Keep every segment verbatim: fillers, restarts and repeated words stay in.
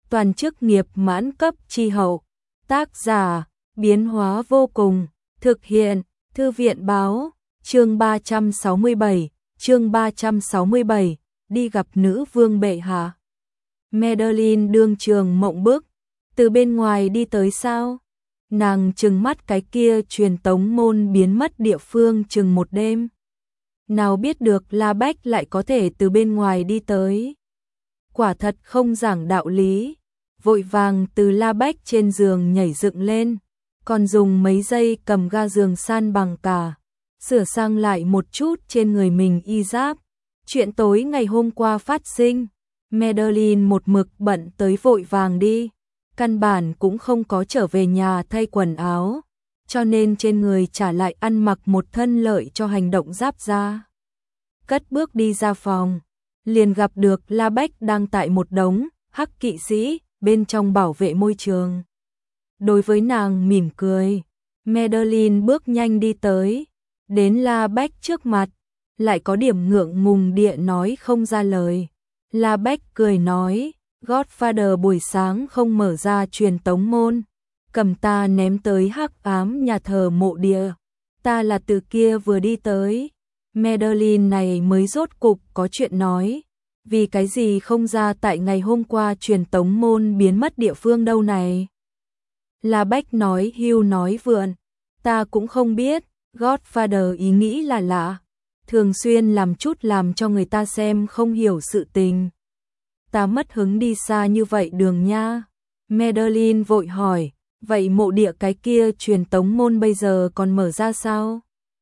toàn chức nghiệp mãn cấp chi hậu. Tác giả, biến hóa vô cùng, thực hiện, thư viện báo, chương ba trăm sáu mươi bảy, chương ba trăm sáu mươi bảy, đi gặp nữ vương bệ hạ. Madeline đương trường mộng bức, từ bên ngoài đi tới sao? Nàng trừng mắt cái kia truyền tống môn biến mất địa phương chừng một đêm. Nào biết được La Bách lại có thể từ bên ngoài đi tới. Quả thật không giảng đạo lý, vội vàng từ La Bách trên giường nhảy dựng lên, còn dùng mấy giây cầm ga giường san bằng cả, sửa sang lại một chút trên người mình y giáp. Chuyện tối ngày hôm qua phát sinh, Madeline một mực bận tới vội vàng đi, căn bản cũng không có trở về nhà thay quần áo, cho nên trên người trả lại ăn mặc một thân lợi cho hành động giáp da. Cất bước đi ra phòng, liền gặp được La Bách đang tại một đống hắc kỵ sĩ bên trong bảo vệ môi trường. Đối với nàng mỉm cười, Madeline bước nhanh đi tới, đến La Bách trước mặt, lại có điểm ngượng ngùng địa nói không ra lời. La Bách cười nói, Godfather buổi sáng không mở ra truyền tống môn, cầm ta ném tới hắc ám nhà thờ mộ địa, ta là từ kia vừa đi tới. Madeline này mới rốt cục có chuyện nói, vì cái gì không ra tại ngày hôm qua truyền tống môn biến mất địa phương đâu này. La Bách nói hưu nói vượn, ta cũng không biết, Godfather ý nghĩ là lạ, thường xuyên làm chút làm cho người ta xem không hiểu sự tình. Ta mất hứng đi xa như vậy đường nha. Madeline vội hỏi, vậy mộ địa cái kia truyền tống môn bây giờ còn mở ra sao?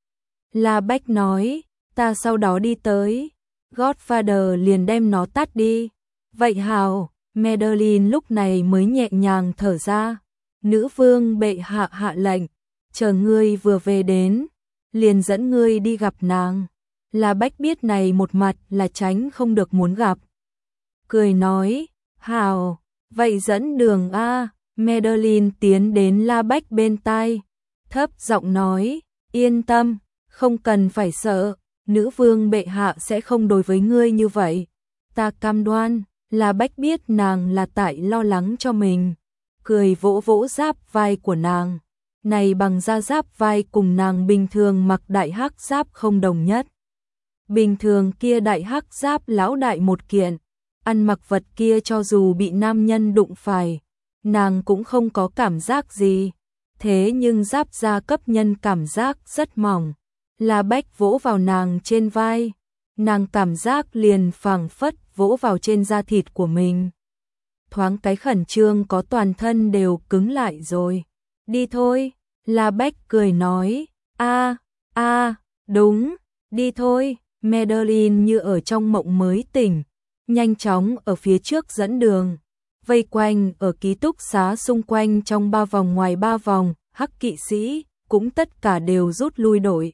La Bách nói, ta sau đó đi tới, Godfather liền đem nó tắt đi. Vậy hào, Madeline lúc này mới nhẹ nhàng thở ra. Nữ vương bệ hạ hạ lệnh, chờ ngươi vừa về đến, liền dẫn ngươi đi gặp nàng. La Bách biết này một mặt là tránh không được muốn gặp. Cười nói, hào, vậy dẫn đường a. Madeline tiến đến La Bách bên tai, thấp giọng nói, yên tâm, không cần phải sợ, nữ vương bệ hạ sẽ không đối với ngươi như vậy. Ta cam đoan. La Bách biết nàng là tại lo lắng cho mình, cười vỗ vỗ giáp vai của nàng. Này bằng da giáp vai cùng nàng bình thường mặc đại hắc giáp không đồng nhất. Bình thường kia đại hắc giáp lão đại một kiện, ăn mặc vật kia cho dù bị nam nhân đụng phải, nàng cũng không có cảm giác gì. Thế nhưng giáp da cấp nhân cảm giác rất mỏng. La Bách vỗ vào nàng trên vai, nàng cảm giác liền phảng phất vỗ vào trên da thịt của mình. Thoáng cái khẩn trương có toàn thân đều cứng lại rồi. Đi thôi, La Bách cười nói, a a đúng, đi thôi. Madeline như ở trong mộng mới tỉnh, nhanh chóng ở phía trước dẫn đường, vây quanh ở ký túc xá xung quanh trong ba vòng ngoài ba vòng, hắc kỵ sĩ cũng tất cả đều rút lui đội.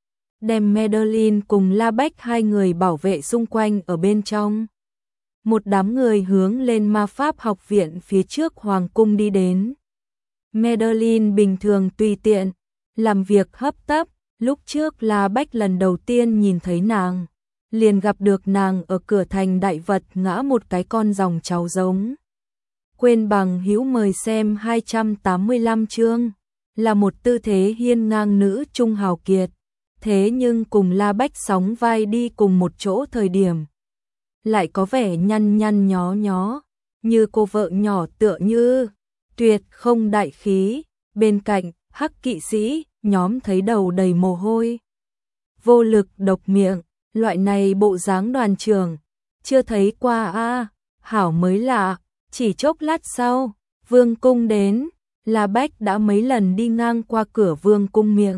Đem Madeline cùng La Bách hai người bảo vệ xung quanh ở bên trong. Một đám người hướng lên ma pháp học viện phía trước hoàng cung đi đến. Madeline bình thường tùy tiện, làm việc hấp tấp, lúc trước La Bách lần đầu tiên nhìn thấy nàng, liền gặp được nàng ở cửa thành đại vật ngã một cái con dòng cháu giống. Quên bằng hữu mời xem hai trăm tám mươi lăm chương, là một tư thế hiên ngang nữ trung hào kiệt. Thế nhưng cùng La Bách sóng vai đi cùng một chỗ thời điểm, lại có vẻ nhăn nhăn nhó nhó, như cô vợ nhỏ tựa như, tuyệt không đại khí. Bên cạnh, hắc kỵ sĩ, nhóm thấy đầu đầy mồ hôi. Vô lực độc miệng, loại này bộ dáng đoàn trưởng, chưa thấy qua a. Hảo mới lạ, chỉ chốc lát sau, vương cung đến, La Bách đã mấy lần đi ngang qua cửa vương cung miệng.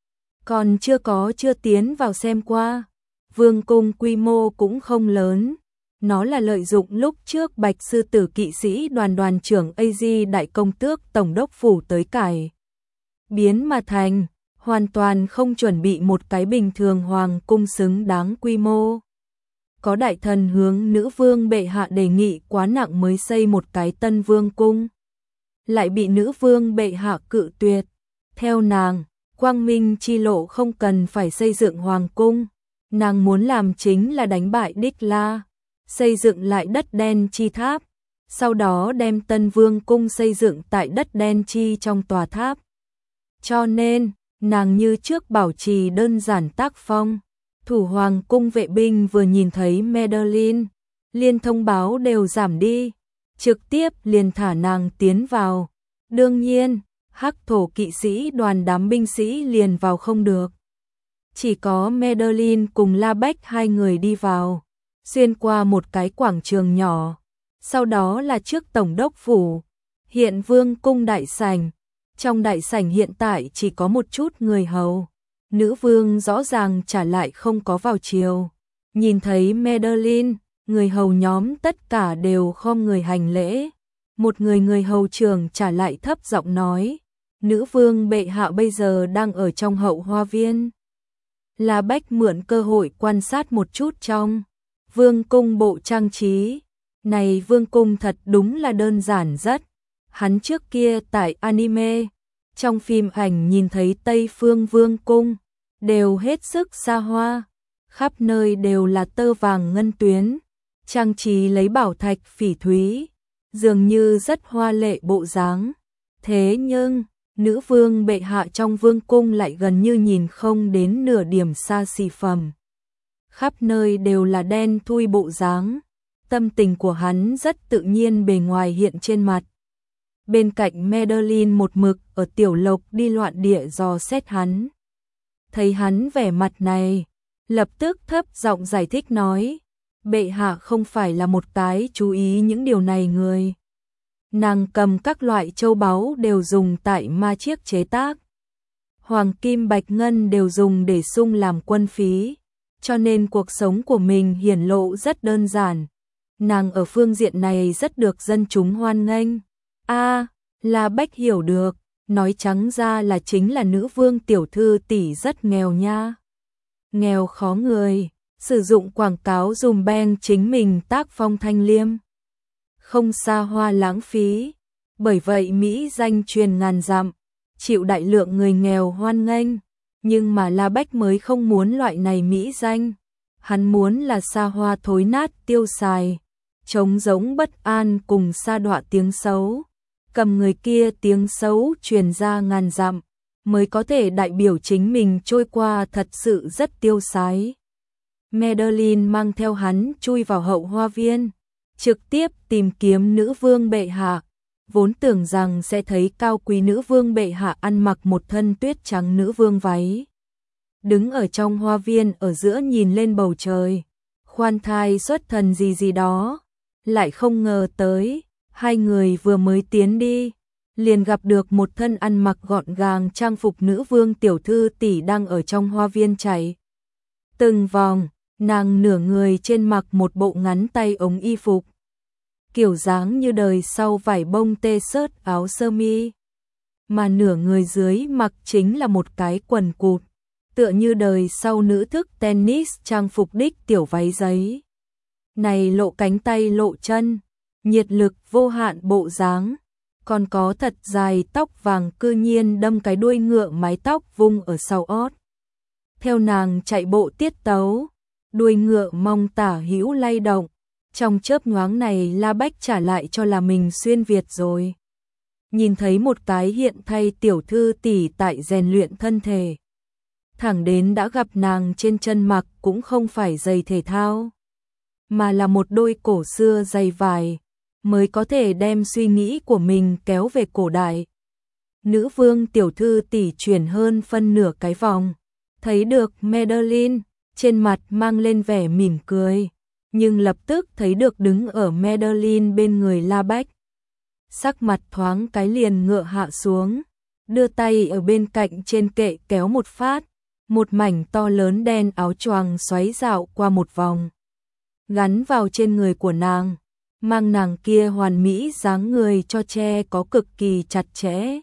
Còn chưa có chưa tiến vào xem qua. Vương cung quy mô cũng không lớn. Nó là lợi dụng lúc trước Bạch Sư Tử kỵ sĩ đoàn đoàn trưởng a giê đại công tước tổng đốc phủ tới cải biến mà thành, hoàn toàn không chuẩn bị một cái bình thường hoàng cung xứng đáng quy mô. Có đại thần hướng nữ vương bệ hạ đề nghị quá nặng mới xây một cái tân vương cung, lại bị nữ vương bệ hạ cự tuyệt. Theo nàng, quang minh chi lộ không cần phải xây dựng hoàng cung, nàng muốn làm chính là đánh bại Đích La, xây dựng lại đất đen chi tháp. sau đó đem Tân Vương cung xây dựng tại đất đen chi trong tòa tháp. Cho nên, nàng như trước bảo trì đơn giản tác phong. Thủ hoàng cung vệ binh vừa nhìn thấy Madeline, liền thông báo đều giảm đi, trực tiếp liền thả nàng tiến vào. Đương nhiên, hắc thổ kỵ sĩ đoàn đám binh sĩ liền vào không được. Chỉ có Madeline cùng La Bách hai người đi vào, xuyên qua một cái quảng trường nhỏ. Sau đó là trước tổng đốc phủ, hiện vương cung đại sảnh. Trong đại sảnh hiện tại chỉ có một chút người hầu. Nữ vương rõ ràng trả lại không có vào chiều. Nhìn thấy Madeline, người hầu nhóm tất cả đều khom người hành lễ. Một người người hầu trưởng trả lại thấp giọng nói, nữ vương bệ hạ bây giờ đang ở trong hậu hoa viên. La Bách mượn cơ hội quan sát một chút trong vương cung bộ trang trí. Này vương cung thật đúng là đơn giản rất. Hắn trước kia tại anime, trong phim ảnh nhìn thấy Tây Phương Vương cung, đều hết sức xa hoa, khắp nơi đều là tơ vàng ngân tuyến, trang trí lấy bảo thạch phỉ thúy, dường như rất hoa lệ bộ dáng. Thế nhưng, nữ vương bệ hạ trong vương cung lại gần như nhìn không đến nửa điểm xa xỉ phẩm. Khắp nơi đều là đen thui bộ dáng. Tâm tình của hắn rất tự nhiên bề ngoài hiện trên mặt. Bên cạnh Madeline một mực ở tiểu lộc đi loạn địa dò xét hắn. Thấy hắn vẻ mặt này, lập tức thấp giọng giải thích nói, bệ hạ không phải là một cái chú ý những điều này người. Nàng cầm các loại châu báu đều dùng tại ma chiếc chế tác. Hoàng kim bạch ngân đều dùng để sung làm quân phí, cho nên cuộc sống của mình hiển lộ rất đơn giản. Nàng ở phương diện này rất được dân chúng hoan nghênh. A, à, La Bách hiểu được, nói trắng ra là chính là nữ vương tiểu thư tỷ rất nghèo nha. Nghèo khó người, sử dụng quảng cáo dùm beng chính mình tác phong thanh liêm. Không xa hoa lãng phí, bởi vậy Mỹ danh truyền ngàn dặm, chịu đại lượng người nghèo hoan nghênh. Nhưng mà La Bách mới không muốn loại này Mỹ danh, hắn muốn là xa hoa thối nát tiêu xài. Trống giống bất an cùng sa đọa tiếng xấu, cầm người kia tiếng xấu truyền ra ngàn dặm, mới có thể đại biểu chính mình trôi qua thật sự rất tiêu sái. Madeline mang theo hắn chui vào hậu hoa viên, trực tiếp tìm kiếm nữ vương bệ hạ, vốn tưởng rằng sẽ thấy cao quý nữ vương bệ hạ ăn mặc một thân tuyết trắng nữ vương váy. Đứng ở trong hoa viên ở giữa nhìn lên bầu trời, khoan thai xuất thần gì gì đó. Lại không ngờ tới, hai người vừa mới tiến đi, liền gặp được một thân ăn mặc gọn gàng trang phục nữ vương tiểu thư tỷ đang ở trong hoa viên chạy. Từng vòng, nàng nửa người trên mặc một bộ ngắn tay ống y phục. Kiểu dáng như đời sau vải bông tê sớt áo sơ mi. Mà nửa người dưới mặc chính là một cái quần cụt, tựa như đời sau nữ thức tennis trang phục đích tiểu váy giấy. Này lộ cánh tay lộ chân, nhiệt lực vô hạn bộ dáng, còn có thật dài tóc vàng cư nhiên đâm cái đuôi ngựa mái tóc vung ở sau ót. Theo nàng chạy bộ tiết tấu, đuôi ngựa mong tả hữu lay động, trong chớp nhoáng này La Bách trả lại cho là mình xuyên Việt rồi. Nhìn thấy một cái hiện thay tiểu thư tỷ tại rèn luyện thân thể. Thẳng đến đã gặp nàng trên chân mặc cũng không phải giày thể thao, mà là một đôi cổ xưa giày vải, mới có thể đem suy nghĩ của mình kéo về cổ đại. Nữ vương tiểu thư tỷ chuyển hơn phân nửa cái vòng, thấy được Madeline, trên mặt mang lên vẻ mỉm cười, nhưng lập tức thấy được đứng ở Madeline bên người La Bách. Sắc mặt thoáng cái liền ngựa hạ xuống, đưa tay ở bên cạnh trên kệ kéo một phát, một mảnh to lớn đen áo choàng xoáy dạo qua một vòng, gắn vào trên người của nàng, mang nàng kia hoàn mỹ dáng người cho che có cực kỳ chặt chẽ.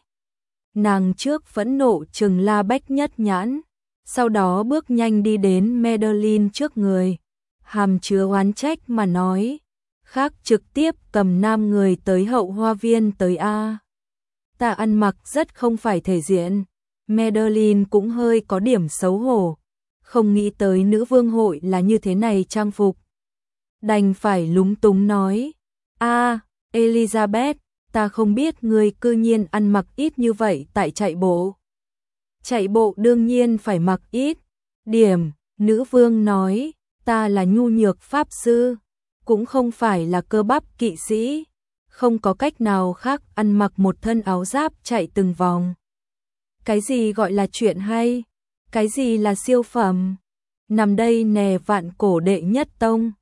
Nàng trước phẫn nộ trừng La Bách nhất nhãn, sau đó bước nhanh đi đến Madeline trước người, hàm chứa oán trách mà nói, khác trực tiếp cầm nam người tới hậu hoa viên tới a. Ta ăn mặc rất không phải thể diện. Madeline cũng hơi có điểm xấu hổ, không nghĩ tới nữ vương hội là như thế này trang phục. Đành phải lúng túng nói, a, Elizabeth, ta không biết ngươi cư nhiên ăn mặc ít như vậy tại chạy bộ. Chạy bộ đương nhiên phải mặc ít. Điểm, nữ vương nói, ta là nhu nhược pháp sư, cũng không phải là cơ bắp kỵ sĩ. Không có cách nào khác ăn mặc một thân áo giáp chạy từng vòng. Cái gì gọi là chuyện hay? Cái gì là siêu phẩm? Nằm đây nè vạn cổ đệ nhất tông.